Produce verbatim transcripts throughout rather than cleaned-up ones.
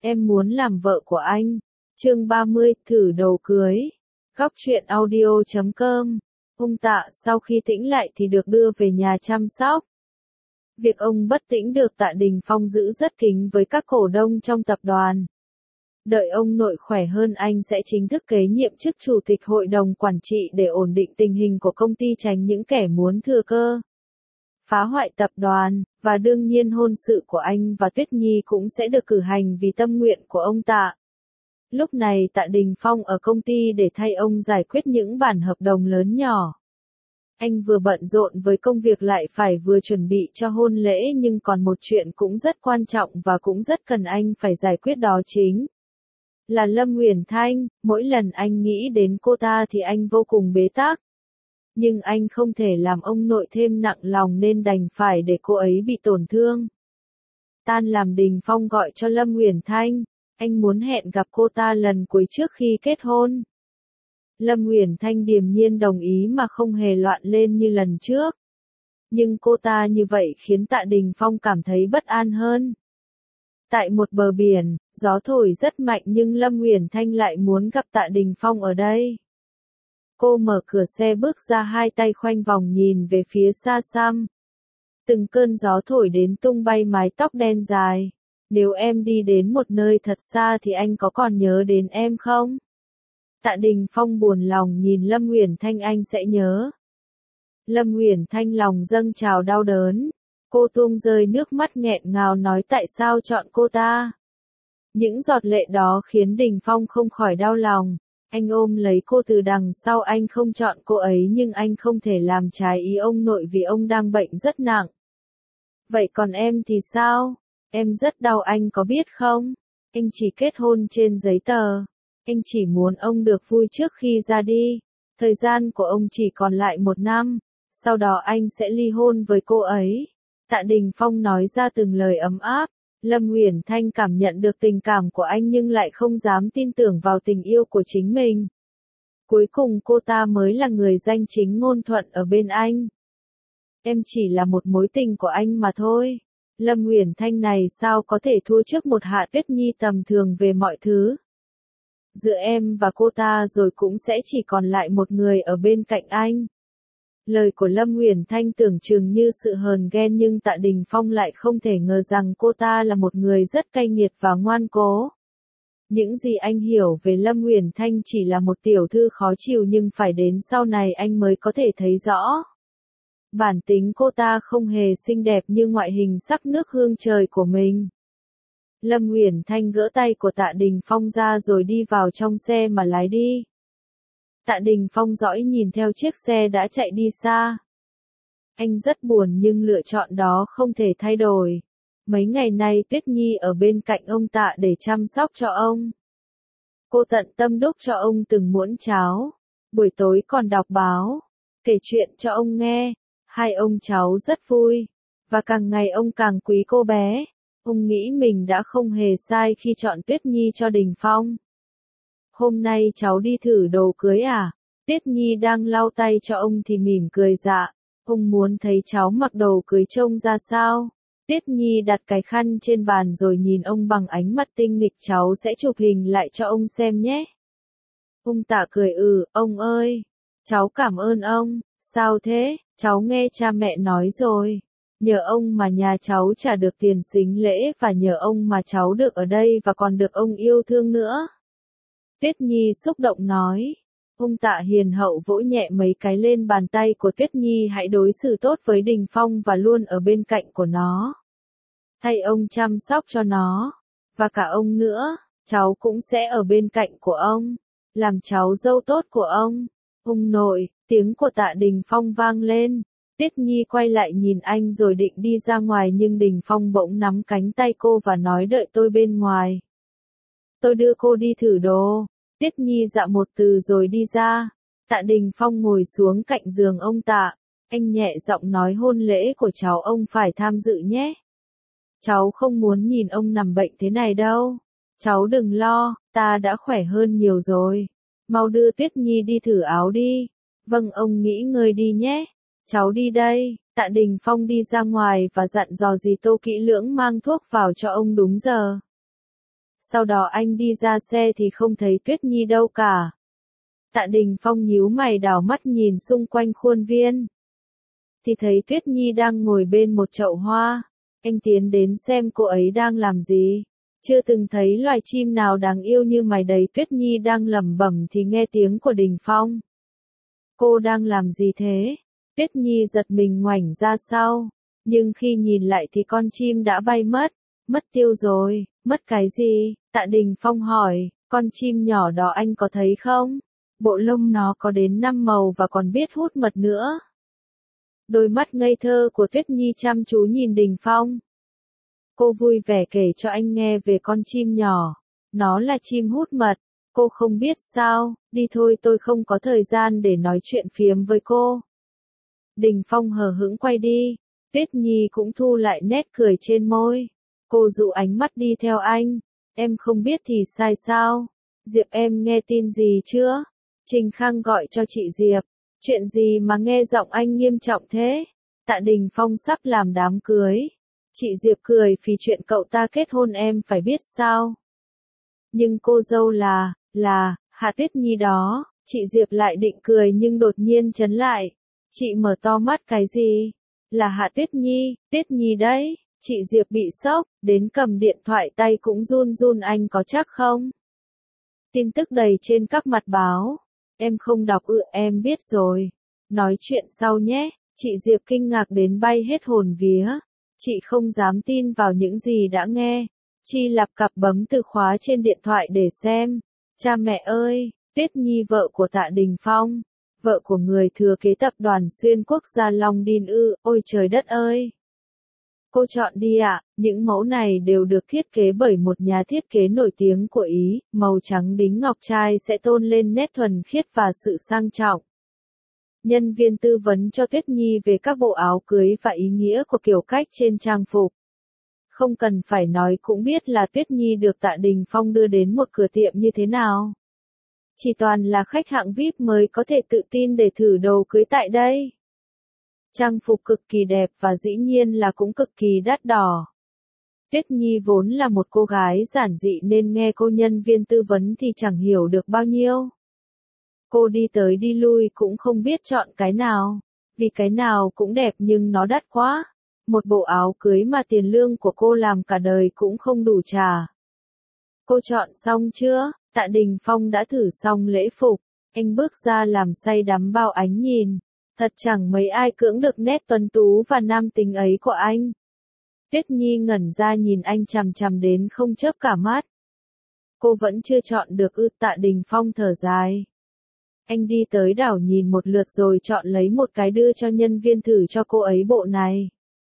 Em muốn làm vợ của anh. Chương ba mươi, thử đồ cưới. Góc truyện audio chấm com. Ông Tạ sau khi tĩnh lại thì được đưa về nhà chăm sóc. Việc ông bất tĩnh được Tạ Đình Phong giữ rất kín với các cổ đông trong tập đoàn. Đợi ông nội khỏe hơn anh sẽ chính thức kế nhiệm chức chủ tịch hội đồng quản trị để ổn định tình hình của công ty, tránh những kẻ muốn thừa cơ phá hoại tập đoàn, và đương nhiên hôn sự của anh và Tuyết Nhi cũng sẽ được cử hành vì tâm nguyện của ông Tạ. Lúc này Tạ Đình Phong ở công ty để thay ông giải quyết những bản hợp đồng lớn nhỏ. Anh vừa bận rộn với công việc lại phải vừa chuẩn bị cho hôn lễ, nhưng còn một chuyện cũng rất quan trọng và cũng rất cần anh phải giải quyết, đó chính là Lâm Uyển Thanh. Mỗi lần anh nghĩ đến cô ta thì anh vô cùng bế tắc. Nhưng anh không thể làm ông nội thêm nặng lòng nên đành phải để cô ấy bị tổn thương. Tan làm Đình Phong gọi cho Lâm Uyển Thanh, anh muốn hẹn gặp cô ta lần cuối trước khi kết hôn. Lâm Uyển Thanh điềm nhiên đồng ý mà không hề loạn lên như lần trước. Nhưng cô ta như vậy khiến Tạ Đình Phong cảm thấy bất an hơn. Tại một bờ biển, gió thổi rất mạnh nhưng Lâm Uyển Thanh lại muốn gặp Tạ Đình Phong ở đây. Cô mở cửa xe bước ra, hai tay khoanh vòng nhìn về phía xa xăm. Từng cơn gió thổi đến tung bay mái tóc đen dài. Nếu em đi đến một nơi thật xa thì anh có còn nhớ đến em không? Tạ Đình Phong buồn lòng nhìn Lâm Uyển Thanh, anh sẽ nhớ. Lâm Uyển Thanh lòng dâng trào đau đớn. Cô tuôn rơi nước mắt nghẹn ngào nói tại sao chọn cô ta. Những giọt lệ đó khiến Đình Phong không khỏi đau lòng. Anh ôm lấy cô từ đằng sau, anh không chọn cô ấy nhưng anh không thể làm trái ý ông nội vì ông đang bệnh rất nặng. Vậy còn em thì sao? Em rất đau, anh có biết không? Anh chỉ kết hôn trên giấy tờ. Anh chỉ muốn ông được vui trước khi ra đi. Thời gian của ông chỉ còn lại một năm. Sau đó anh sẽ ly hôn với cô ấy. Tạ Đình Phong nói ra từng lời ấm áp. Lâm Uyển Thanh cảm nhận được tình cảm của anh nhưng lại không dám tin tưởng vào tình yêu của chính mình. Cuối cùng cô ta mới là người danh chính ngôn thuận ở bên anh. Em chỉ là một mối tình của anh mà thôi. Lâm Uyển Thanh này sao có thể thua trước một Hạ Tuyết Nhi tầm thường về mọi thứ. Giữa em và cô ta rồi cũng sẽ chỉ còn lại một người ở bên cạnh anh. Lời của Lâm Uyển Thanh tưởng chừng như sự hờn ghen nhưng Tạ Đình Phong lại không thể ngờ rằng cô ta là một người rất cay nghiệt và ngoan cố. Những gì anh hiểu về Lâm Uyển Thanh chỉ là một tiểu thư khó chịu, nhưng phải đến sau này anh mới có thể thấy rõ. Bản tính cô ta không hề xinh đẹp như ngoại hình sắc nước hương trời của mình. Lâm Uyển Thanh gỡ tay của Tạ Đình Phong ra rồi đi vào trong xe mà lái đi. Tạ Đình Phong dõi nhìn theo chiếc xe đã chạy đi xa. Anh rất buồn nhưng lựa chọn đó không thể thay đổi. Mấy ngày nay Tuyết Nhi ở bên cạnh ông Tạ để chăm sóc cho ông. Cô tận tâm đút cho ông từng muỗng cháo. Buổi tối còn đọc báo, kể chuyện cho ông nghe. Hai ông cháu rất vui. Và càng ngày ông càng quý cô bé. Ông nghĩ mình đã không hề sai khi chọn Tuyết Nhi cho Đình Phong. Hôm nay cháu đi thử đồ cưới à? Tuyết Nhi đang lau tay cho ông thì mỉm cười dạ. Ông muốn thấy cháu mặc đồ cưới trông ra sao? Tuyết Nhi đặt cái khăn trên bàn rồi nhìn ông bằng ánh mắt tinh nghịch, cháu sẽ chụp hình lại cho ông xem nhé. Ông Tạ cười ừ, ông ơi. Cháu cảm ơn ông. Sao thế? Cháu nghe cha mẹ nói rồi. Nhờ ông mà nhà cháu trả được tiền sính lễ, và nhờ ông mà cháu được ở đây và còn được ông yêu thương nữa. Tuyết Nhi xúc động nói. Ông Tạ hiền hậu vỗ nhẹ mấy cái lên bàn tay của Tuyết Nhi, hãy đối xử tốt với Đình Phong và luôn ở bên cạnh của nó. Thay ông chăm sóc cho nó. Và cả ông nữa, cháu cũng sẽ ở bên cạnh của ông. Làm cháu dâu tốt của ông. Ông nội, tiếng của Tạ Đình Phong vang lên. Tuyết Nhi quay lại nhìn anh rồi định đi ra ngoài nhưng Đình Phong bỗng nắm cánh tay cô và nói đợi tôi bên ngoài. Tôi đưa cô đi thử đồ. Tuyết Nhi dạ một từ rồi đi ra. Tạ Đình Phong ngồi xuống cạnh giường ông Tạ. Anh nhẹ giọng nói hôn lễ của cháu ông phải tham dự nhé. Cháu không muốn nhìn ông nằm bệnh thế này đâu. Cháu đừng lo, ta đã khỏe hơn nhiều rồi. Mau đưa Tuyết Nhi đi thử áo đi. Vâng, ông nghỉ ngơi đi nhé. Cháu đi đây. Tạ Đình Phong đi ra ngoài và dặn dò dì Tô kỹ lưỡng mang thuốc vào cho ông đúng giờ. Sau đó anh đi ra xe thì không thấy Tuyết Nhi đâu cả. Tạ Đình Phong nhíu mày đảo mắt nhìn xung quanh khuôn viên. Thì thấy Tuyết Nhi đang ngồi bên một chậu hoa. Anh tiến đến xem cô ấy đang làm gì. Chưa từng thấy loài chim nào đáng yêu như mày đấy. Tuyết Nhi đang lẩm bẩm thì nghe tiếng của Đình Phong. Cô đang làm gì thế? Tuyết Nhi giật mình ngoảnh ra sau. Nhưng khi nhìn lại thì con chim đã bay mất. Mất tiêu rồi, mất cái gì? Tạ Đình Phong hỏi, con chim nhỏ đó anh có thấy không? Bộ lông nó có đến năm màu và còn biết hút mật nữa. Đôi mắt ngây thơ của Tuyết Nhi chăm chú nhìn Đình Phong. Cô vui vẻ kể cho anh nghe về con chim nhỏ. Nó là chim hút mật. Cô không biết sao, đi thôi tôi không có thời gian để nói chuyện phiếm với cô. Đình Phong hờ hững quay đi. Tuyết Nhi cũng thu lại nét cười trên môi. Cô dụ ánh mắt đi theo anh. Em không biết thì sai sao? Diệp em nghe tin gì chưa? Trình Khang gọi cho chị Diệp. Chuyện gì mà nghe giọng anh nghiêm trọng thế? Tạ Đình Phong sắp làm đám cưới. Chị Diệp cười vì chuyện cậu ta kết hôn em phải biết sao? Nhưng cô dâu là, là, Hạ Tuyết Nhi đó. Chị Diệp lại định cười nhưng đột nhiên chấn lại. Chị mở to mắt cái gì? Là Hạ Tuyết Nhi, Tuyết Nhi đấy. Chị Diệp bị sốc, đến cầm điện thoại tay cũng run run anh có chắc không? Tin tức đầy trên các mặt báo. Em không đọc ư, em biết rồi. Nói chuyện sau nhé. Chị Diệp kinh ngạc đến bay hết hồn vía. Chị không dám tin vào những gì đã nghe. Chi lặp cặp bấm từ khóa trên điện thoại để xem. Cha mẹ ơi, Tuyết Nhi vợ của Tạ Đình Phong. Vợ của người thừa kế tập đoàn xuyên quốc gia Long Đin ư, ôi trời đất ơi. Cô chọn đi ạ, à, những mẫu này đều được thiết kế bởi một nhà thiết kế nổi tiếng của Ý, màu trắng đính ngọc trai sẽ tôn lên nét thuần khiết và sự sang trọng. Nhân viên tư vấn cho Tuyết Nhi về các bộ áo cưới và ý nghĩa của kiểu cách trên trang phục. Không cần phải nói cũng biết là Tuyết Nhi được Tạ Đình Phong đưa đến một cửa tiệm như thế nào. Chỉ toàn là khách hạng vi ai pi mới có thể tự tin để thử đồ cưới tại đây. Trang phục cực kỳ đẹp và dĩ nhiên là cũng cực kỳ đắt đỏ. Tuyết Nhi vốn là một cô gái giản dị nên nghe cô nhân viên tư vấn thì chẳng hiểu được bao nhiêu. Cô đi tới đi lui cũng không biết chọn cái nào, vì cái nào cũng đẹp nhưng nó đắt quá. Một bộ áo cưới mà tiền lương của cô làm cả đời cũng không đủ trả. Cô chọn xong chưa? Tạ Đình Phong đã thử xong lễ phục. Anh bước ra làm say đắm bao ánh nhìn. Thật chẳng mấy ai cưỡng được nét tuấn tú và nam tính ấy của anh. Tuyết Nhi ngẩn ra nhìn anh chằm chằm đến không chớp cả mắt. Cô vẫn chưa chọn được ư? Tạ Đình Phong thở dài. Anh đi tới đảo nhìn một lượt rồi chọn lấy một cái đưa cho nhân viên thử cho cô ấy bộ này.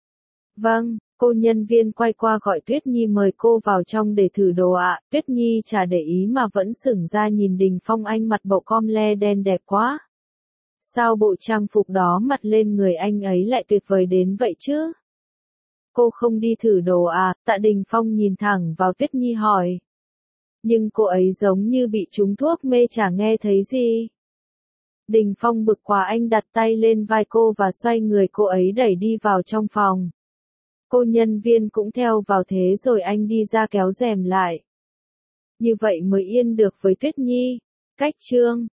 Vâng, cô nhân viên quay qua gọi Tuyết Nhi mời cô vào trong để thử đồ ạ. Tuyết Nhi chả để ý mà vẫn sững ra nhìn Đình Phong, anh mặc bộ com lê đen đẹp quá. Sao bộ trang phục đó mặc lên người anh ấy lại tuyệt vời đến vậy chứ? Cô không đi thử đồ à? Tạ Đình Phong nhìn thẳng vào Tuyết Nhi hỏi. Nhưng cô ấy giống như bị trúng thuốc mê chả nghe thấy gì. Đình Phong bực quá, anh đặt tay lên vai cô và xoay người cô ấy đẩy đi vào trong phòng. Cô nhân viên cũng theo vào, thế rồi anh đi ra kéo rèm lại. Như vậy mới yên được với Tuyết Nhi. Cách chương